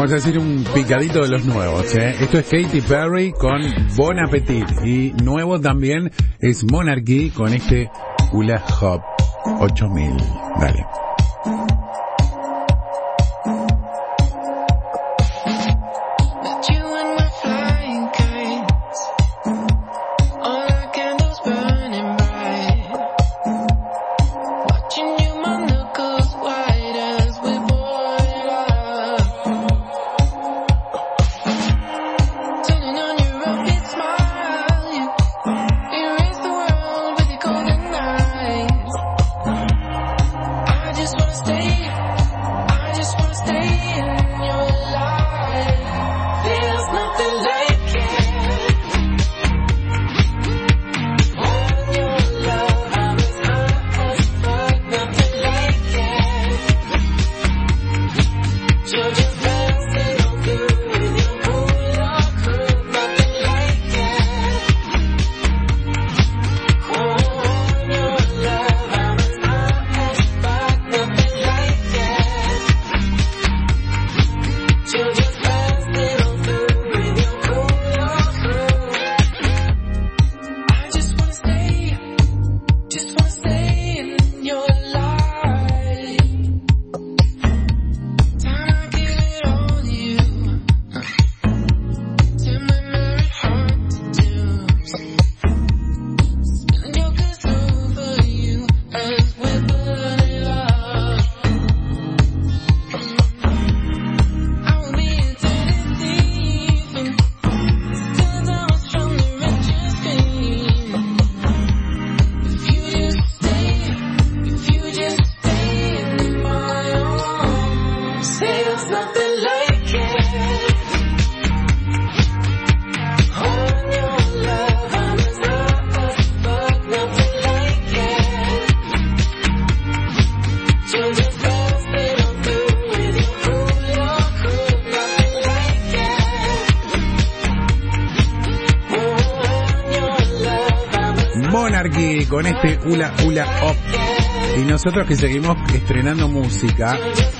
Vamos a hacer un picadito de los nuevos, ¿eh? Esto es Katy Perry con Bon Appetit. Y nuevo también es Monarchy con este Hula Hop 8000. Dale. Monarchy con este Hula Hula Hop. Y nosotros que seguimos estrenando música.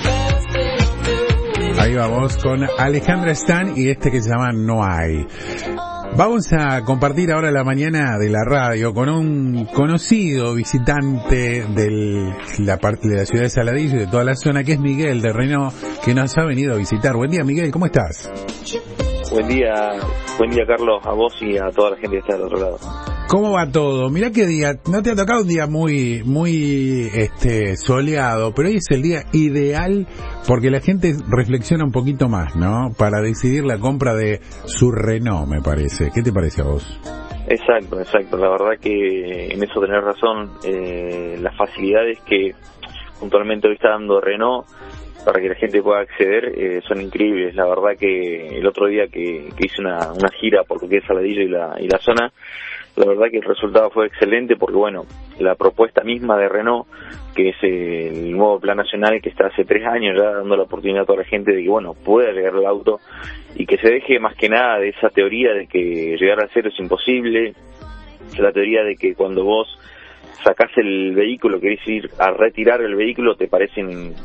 Ahí vamos con Alejandra Stan y este que se llama No Hay. Vamos a compartir ahora la mañana de la radio con un conocido visitante de la parte de la ciudad de Saladillo y de toda la zona, que es Miguel de Renault, que nos ha venido a visitar. Buen día, Miguel, ¿cómo estás? Buen día Carlos, a vos y a toda la gente que está del otro lado. ¿Cómo va todo? Mirá qué día, no te ha tocado un día muy soleado, pero hoy es el día ideal porque la gente reflexiona un poquito más, ¿no? Para decidir la compra de su Renault, me parece. ¿Qué te parece a vos? Exacto. La verdad que en eso tenés razón. Las facilidades que puntualmente hoy está dando Renault para que la gente pueda acceder son increíbles. La verdad que el otro día que hice una gira por lo que es Saladillo y la zona, la verdad que el resultado fue excelente porque, bueno, la propuesta misma de Renault, que es el nuevo plan nacional que está hace 3 años ya dando la oportunidad a toda la gente de que, bueno, pueda llegar el auto y que se deje más que nada de esa teoría de que llegar al cero es imposible, la teoría de que cuando vos sacás el vehículo, querés ir a retirar el vehículo, te parecen